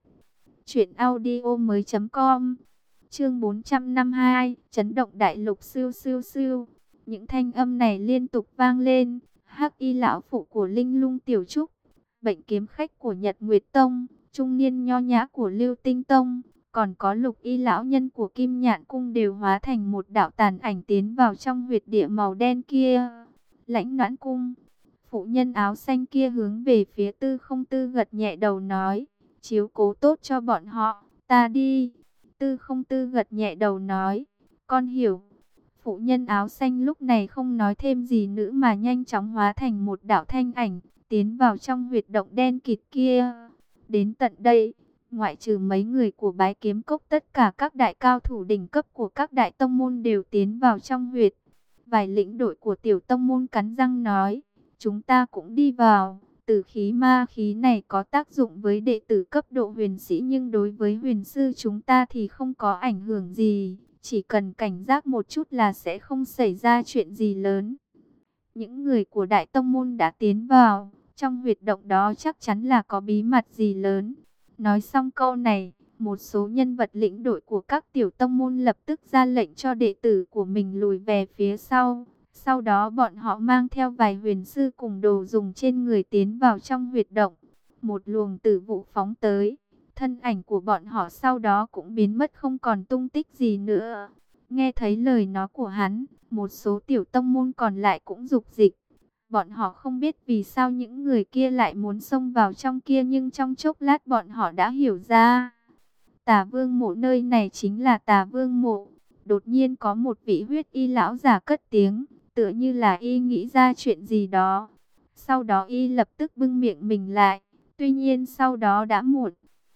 truyệnaudiomoi.com. Chương 452, chấn động đại lục siêu siêu siêu. Những thanh âm này liên tục vang lên. Hắc Y lão phụ của Linh Lung Tiểu Trúc, Bệnh kiếm khách của Nhật Nguyệt Tông, trung niên nho nhã của Lưu Tinh Tông, còn có Lục Y lão nhân của Kim Nhạn Cung đều hóa thành một đạo tàn ảnh tiến vào trong huyệt địa màu đen kia. Lãnh Noãn Cung, phụ nhân áo xanh kia hướng về phía Tư Không Tư gật nhẹ đầu nói, chiếu cố tốt cho bọn họ, ta đi. Tư Không Tư gật nhẹ đầu nói, con hiểu. Phụ nhân áo xanh lúc này không nói thêm gì nữa mà nhanh chóng hóa thành một đạo thanh ảnh, tiến vào trong huyệt động đen kịt kia. Đến tận đây, ngoại trừ mấy người của Bái Kiếm Cốc, tất cả các đại cao thủ đỉnh cấp của các đại tông môn đều tiến vào trong huyệt. Vài lĩnh đội của tiểu tông môn cắn răng nói, chúng ta cũng đi vào. Tử khí ma khí này có tác dụng với đệ tử cấp độ huyền sĩ, nhưng đối với huyền sư chúng ta thì không có ảnh hưởng gì. Chỉ cần cảnh giác một chút là sẽ không xảy ra chuyện gì lớn. Những người của đại tông môn đã tiến vào, trong huyệt động đó chắc chắn là có bí mật gì lớn. Nói xong câu này, một số nhân vật lĩnh đội của các tiểu tông môn lập tức ra lệnh cho đệ tử của mình lùi về phía sau. Sau đó bọn họ mang theo vài huyền sư cùng đồ dùng trên người tiến vào trong huyệt động. Một luồng tử vụ phóng tới, thân ảnh của bọn họ sau đó cũng biến mất không còn tung tích gì nữa. Nghe thấy lời nói của hắn, một số tiểu tông môn còn lại cũng dục dịch. Bọn họ không biết vì sao những người kia lại muốn xông vào trong kia, nhưng trong chốc lát bọn họ đã hiểu ra. Tà Vương Mộ, nơi này chính là Tà Vương Mộ. Đột nhiên có một vị huyết y lão già cất tiếng, tựa như là y nghĩ ra chuyện gì đó. Sau đó y lập tức bưng miệng mình lại, tuy nhiên sau đó đã muộn.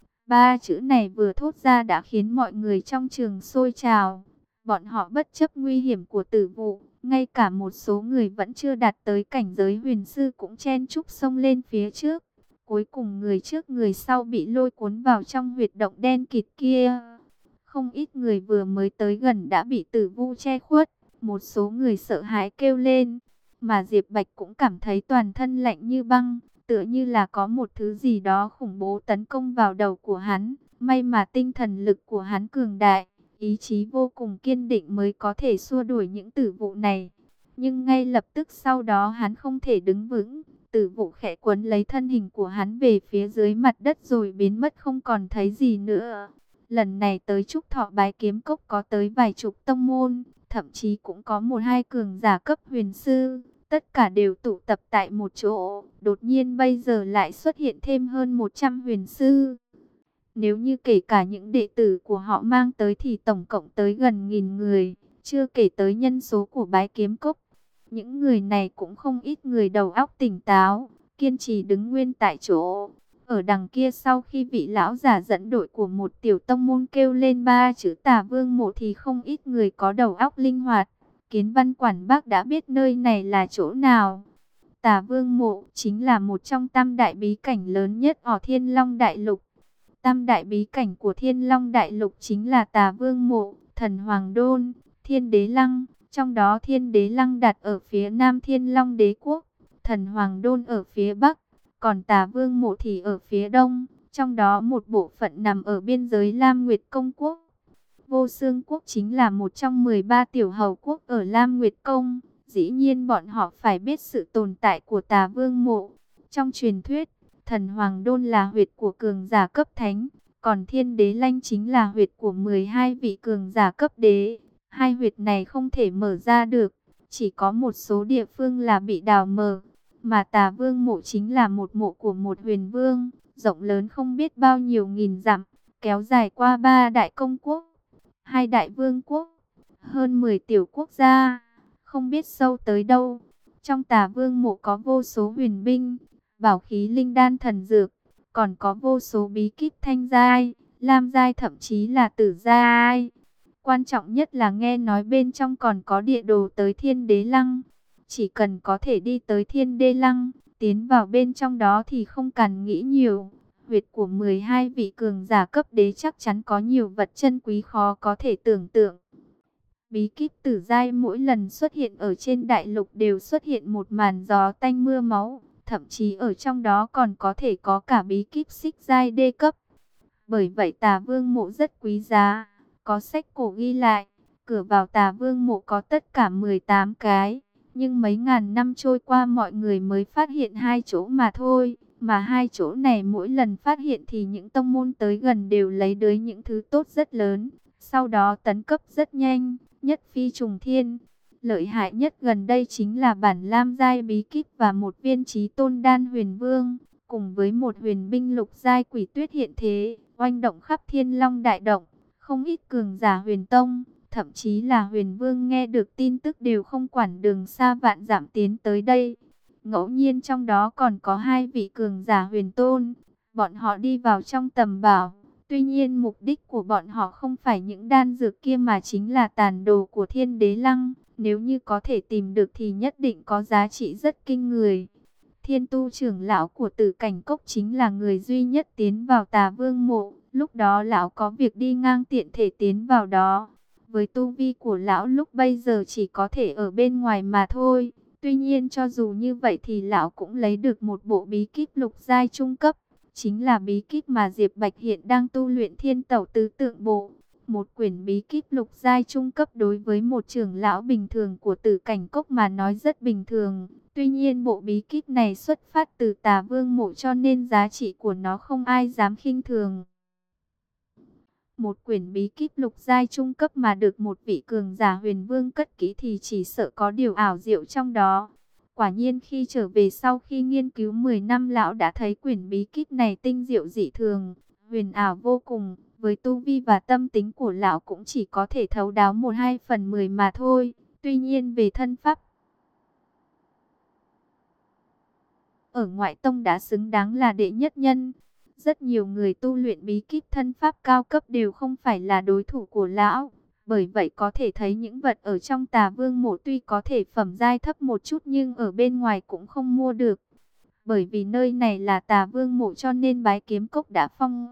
Ba chữ này vừa thốt ra đã khiến mọi người trong trường sôi trào. Bọn họ bất chấp nguy hiểm của tử vụ, ngay cả một số người vẫn chưa đạt tới cảnh giới huyền sư cũng chen chúc xông lên phía trước. Cuối cùng người trước người sau bị lôi cuốn vào trong huyệt động đen kịt kia. Không ít người vừa mới tới gần đã bị tử vu che khuất. Một số người sợ hãi kêu lên, mà Diệp Bạch cũng cảm thấy toàn thân lạnh như băng, tựa như là có một thứ gì đó khủng bố tấn công vào đầu của hắn. May mà tinh thần lực của hắn cường đại, ý chí vô cùng kiên định mới có thể xua đuổi những tử vụ này. Nhưng ngay lập tức sau đó hắn không thể đứng vững, tử vụ khẽ quấn lấy thân hình của hắn về phía dưới mặt đất rồi biến mất không còn thấy gì nữa. Lần này tới Trúc Thọ Bái Kiếm Cốc có tới vài chục tông môn, thậm chí cũng có một hai cường giả cấp huyền sư. Tất cả đều tụ tập tại một chỗ, đột nhiên bây giờ lại xuất hiện thêm hơn 100 huyền sư. Nếu như kể cả những đệ tử của họ mang tới thì tổng cộng tới gần 1000 người, chưa kể tới nhân số của Bái Kiếm Cốc. Những người này cũng không ít người đầu óc tỉnh táo, kiên trì đứng nguyên tại chỗ. Ở đằng kia sau khi vị lão giả dẫn đội của một tiểu tông môn kêu lên ba chữ Tà Vương Mộ thì không ít người có đầu óc linh hoạt. Kiến Văn Quản Bác đã biết nơi này là chỗ nào. Tà Vương Mộ chính là một trong tam đại bí cảnh lớn nhất ở Thiên Long Đại Lục. Tam đại bí cảnh của Thiên Long Đại Lục chính là Tà Vương Mộ, Thần Hoàng Đôn, Thiên Đế Lăng. Trong đó Thiên Đế Lăng đặt ở phía nam Thiên Long Đế Quốc, Thần Hoàng Đôn ở phía bắc, còn Tà Vương Mộ thì ở phía đông. Trong đó một bộ phận nằm ở biên giới Lam Nguyệt Công Quốc. Vô Xương Quốc chính là một trong 13 tiểu hầu quốc ở Lam Nguyệt Công. Dĩ nhiên bọn họ phải biết sự tồn tại của Tà Vương Mộ. Trong truyền thuyết, Thần Hoàng Đôn là huyệt của cường giả cấp thánh, còn Thiên Đế Lăng chính là huyệt của 12 vị cường giả cấp đế. Hai huyệt này không thể mở ra được, chỉ có một số địa phương là bị đào mở. Mà Tà Vương Mộ chính là một mộ của một huyền vương, rộng lớn không biết bao nhiêu nghìn dặm, kéo dài qua 3 đại công quốc. hai đại vương quốc, hơn 10 tiểu quốc gia, không biết sâu tới đâu. Trong Tà Vương mộ có vô số huyền binh, bảo khí linh đan thần dược, còn có vô số bí kíp thanh giai, lam giai, thậm chí là tử giai. Quan trọng nhất là nghe nói bên trong còn có địa đồ tới Thiên Đế Lăng. Chỉ cần có thể đi tới Thiên Đế Lăng, tiến vào bên trong đó thì không cần nghĩ nhiều. Huyệt của 12 vị cường giả cấp đế chắc chắn có nhiều vật chân quý khó có thể tưởng tượng. Bí kíp tử giai mỗi lần xuất hiện ở trên đại lục đều xuất hiện một màn gió tanh mưa máu. Thậm chí ở trong đó còn có thể có cả bí kíp xích giai đê cấp. Bởi vậy Tà Vương mộ rất quý giá. Có sách cổ ghi lại, cửa vào Tà Vương mộ có tất cả 18 cái. Nhưng mấy ngàn năm trôi qua mọi người mới phát hiện 2 chỗ mà thôi. Mà 2 chỗ này mỗi lần phát hiện thì những tông môn tới gần đều lấy đới những thứ tốt rất lớn. Sau đó tấn cấp rất nhanh, nhất phi trùng thiên. Lợi hại nhất gần đây chính là bản lam giai bí kíp và một viên chí tôn đan huyền vương. Cùng với một huyền binh lục giai quỷ tuyết hiện thế, oanh động khắp Thiên Long đại động. Không ít cường giả huyền tông, thậm chí là huyền vương nghe được tin tức đều không quản đường xa vạn dặm tiến tới đây. Ngẫu nhiên trong đó còn có 2 vị cường giả huyền tôn, bọn họ đi vào trong tầm bảo. Tuy nhiên mục đích của bọn họ không phải những đan dược kia mà chính là tàn đồ của Thiên Đế Lăng. Nếu như có thể tìm được thì nhất định có giá trị rất kinh người. Thiên Tu trưởng lão của Tử Cảnh Cốc chính là người duy nhất tiến vào Tà Vương mộ. Lúc đó lão có việc đi ngang tiện thể tiến vào đó. Với tu vi của lão lúc bây giờ chỉ có thể ở bên ngoài mà thôi. Tuy nhiên cho dù như vậy thì lão cũng lấy được một bộ bí kíp lục giai trung cấp. Chính là bí kíp mà Diệp Bạch hiện đang tu luyện Thiên Tẩu Tứ Tượng Bộ. Một quyển bí kíp lục giai trung cấp đối với một trưởng lão bình thường của Tử Cảnh Cốc mà nói rất bình thường. Tuy nhiên bộ bí kíp này xuất phát từ Tà Vương mộ cho nên giá trị của nó không ai dám khinh thường. Một quyển bí kíp lục giai trung cấp mà được một vị cường giả huyền vương cất kỹ thì chỉ sợ có điều ảo diệu trong đó. Quả nhiên khi trở về sau khi nghiên cứu 10 năm lão đã thấy quyển bí kíp này tinh diệu dị thường, huyền ảo vô cùng. Với tu vi và tâm tính của lão cũng chỉ có thể thấu đáo 1/2/10 mà thôi. Tuy nhiên về thân pháp, ở ngoại tông đã xứng đáng là đệ nhất nhân. Rất nhiều người tu luyện bí kíp thân pháp cao cấp đều không phải là đối thủ của lão. Bởi vậy có thể thấy những vật ở trong Tà Vương mộ tuy có thể phẩm giai thấp một chút nhưng ở bên ngoài cũng không mua được. Bởi vì nơi này là Tà Vương mộ cho nên Bái Kiếm Cốc đã phong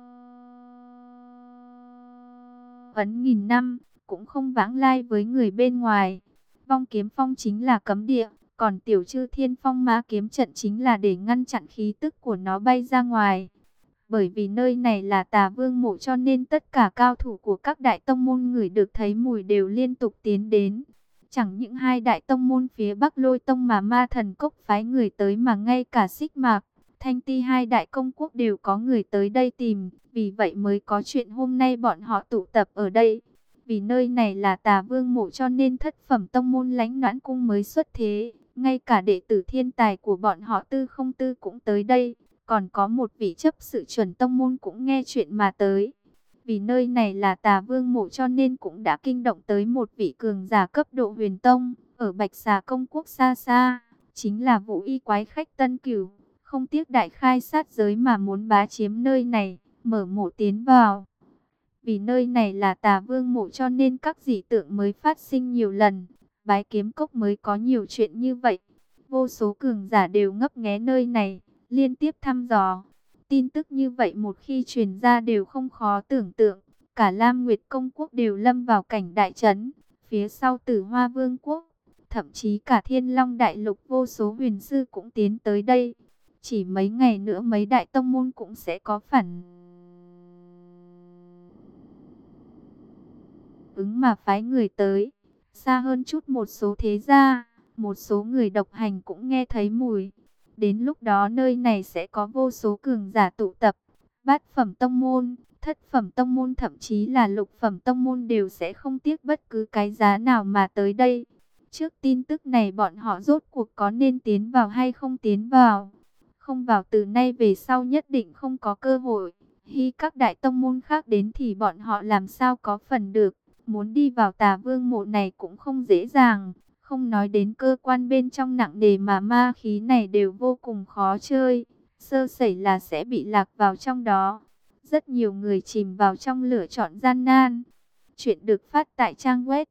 ấn nghìn năm, cũng không vãng lai với người bên ngoài. Vong Kiếm Phong chính là cấm địa, còn Tiểu Chư Thiên Phong Ma Kiếm Trận chính là để ngăn chặn khí tức của nó bay ra ngoài. Bởi vì nơi này là Tà Vương mộ cho nên tất cả cao thủ của các đại tông môn người được thấy mùi đều liên tục tiến đến. Chẳng những 2 đại tông môn phía Bắc Lôi Tông mà Ma Thần Cốc phái người tới mà ngay cả Xích Mạc, Thanh Ti 2 đại công quốc đều có người tới đây tìm. Vì vậy mới có chuyện hôm nay bọn họ tụ tập ở đây. Vì nơi này là Tà Vương mộ cho nên thất phẩm tông môn Lãnh Noãn Cung mới xuất thế. Ngay cả đệ tử thiên tài của bọn họ Tư Không Tư cũng tới đây. Còn có một vị chấp sự chuẩn tông môn cũng nghe chuyện mà tới. Vì nơi này là Tà Vương mộ cho nên cũng đã kinh động tới một vị cường giả cấp độ huyền tông. Ở Bạch Xà công quốc xa xa, chính là Vũ Y quái khách Tân Cửu. Không tiếc đại khai sát giới mà muốn bá chiếm nơi này, mở mộ tiến vào. Vì nơi này là Tà Vương mộ cho nên các dị tượng mới phát sinh nhiều lần. Bái Kiếm Cốc mới có nhiều chuyện như vậy. Vô số cường giả đều ngấp nghé nơi này, liên tiếp thăm dò. Tin tức như vậy một khi truyền ra đều không khó tưởng tượng. Cả Lam Nguyệt công quốc đều lâm vào cảnh đại chấn. Phía sau Tử Hoa Vương quốc, thậm chí cả Thiên Long đại lục vô số huyền sư cũng tiến tới đây. Chỉ mấy ngày nữa mấy đại tông môn cũng sẽ có phản ứng mà phái người tới. Xa hơn chút một số thế gia, một số người độc hành cũng nghe thấy mùi. Đến lúc đó nơi này sẽ có vô số cường giả tụ tập. Bát phẩm tông môn, thất phẩm tông môn thậm chí là lục phẩm tông môn đều sẽ không tiếc bất cứ cái giá nào mà tới đây. Trước tin tức này bọn họ rốt cuộc có nên tiến vào hay không tiến vào? Không vào từ nay về sau nhất định không có cơ hội. Khi các đại tông môn khác đến thì bọn họ làm sao có phần được. Muốn đi vào Tà Vương mộ này cũng không dễ dàng. Không nói đến cơ quan bên trong nặng nề mà ma khí này đều vô cùng khó chơi. Sơ sẩy là sẽ bị lạc vào trong đó. Rất nhiều người chìm vào trong lựa chọn gian nan. Chuyện được phát tại trang web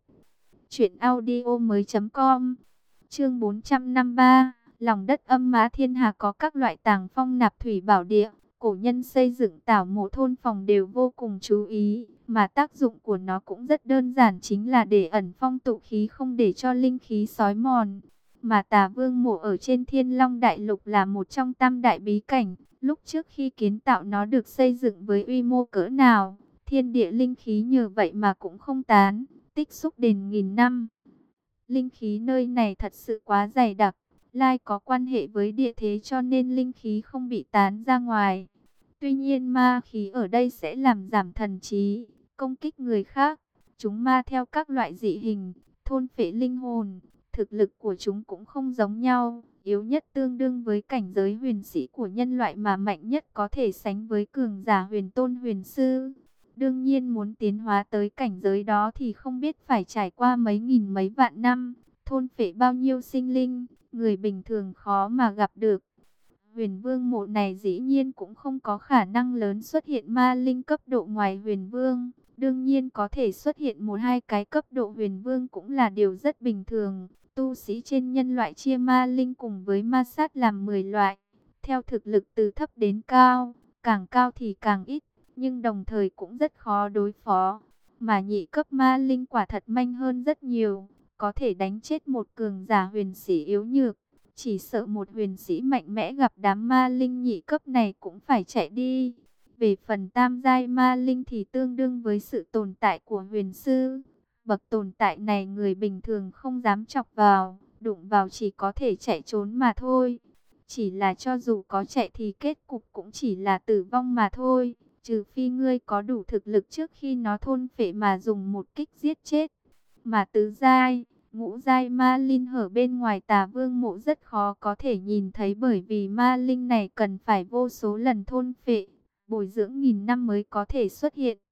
truyệnaudiomoi.com. Chương 453, lòng đất âm mã thiên hà có các loại tàng phong nạp thủy bảo địa. Cổ nhân xây dựng tảo mộ thôn phòng đều vô cùng chú ý, mà tác dụng của nó cũng rất đơn giản, chính là để ẩn phong tụ khí, không để cho linh khí xói mòn. Mà Tà Vương mộ ở trên Thiên Long Đại Lục là một trong tam đại bí cảnh. Lúc trước khi kiến tạo nó được xây dựng với uy mô cỡ nào, thiên địa linh khí nhờ vậy mà cũng không tán, tích xúc đền nghìn năm. Linh khí nơi này thật sự quá dày đặc, lai có quan hệ với địa thế cho nên linh khí không bị tán ra ngoài. Tuy nhiên ma khí ở đây sẽ làm giảm thần trí, công kích người khác. Chúng ma theo các loại dị hình, thôn phệ linh hồn. Thực lực của chúng cũng không giống nhau. Yếu nhất tương đương với cảnh giới huyền sĩ của nhân loại, mà mạnh nhất có thể sánh với cường giả huyền tôn huyền sư. Đương nhiên muốn tiến hóa tới cảnh giới đó thì không biết phải trải qua mấy nghìn mấy vạn năm, thôn phệ bao nhiêu sinh linh, người bình thường khó mà gặp được. Huyền Vương mộ này dĩ nhiên cũng không có khả năng lớn xuất hiện ma linh cấp độ ngoài Huyền Vương. Đương nhiên có thể xuất hiện một hai cái cấp độ Huyền Vương cũng là điều rất bình thường. Tu sĩ trên nhân loại chia ma linh cùng với ma sát làm 10 loại. Theo thực lực từ thấp đến cao, càng cao thì càng ít, nhưng đồng thời cũng rất khó đối phó. Mà nhị cấp ma linh quả thật manh hơn rất nhiều, có thể đánh chết một cường giả huyền sĩ yếu nhược. Chỉ sợ một huyền sĩ mạnh mẽ gặp đám ma linh nhị cấp này cũng phải chạy đi. Về phần tam giai ma linh thì tương đương với sự tồn tại của huyền sư. Bậc tồn tại này người bình thường không dám chọc vào, đụng vào chỉ có thể chạy trốn mà thôi. Chỉ là cho dù có chạy thì kết cục cũng chỉ là tử vong mà thôi. Trừ phi ngươi có đủ thực lực trước khi nó thôn phệ mà dùng một kích giết chết. Mà tứ giai, ngũ giai ma linh ở bên ngoài Tà Vương mộ rất khó có thể nhìn thấy, bởi vì ma linh này cần phải vô số lần thôn phệ, bồi dưỡng nghìn năm mới có thể xuất hiện.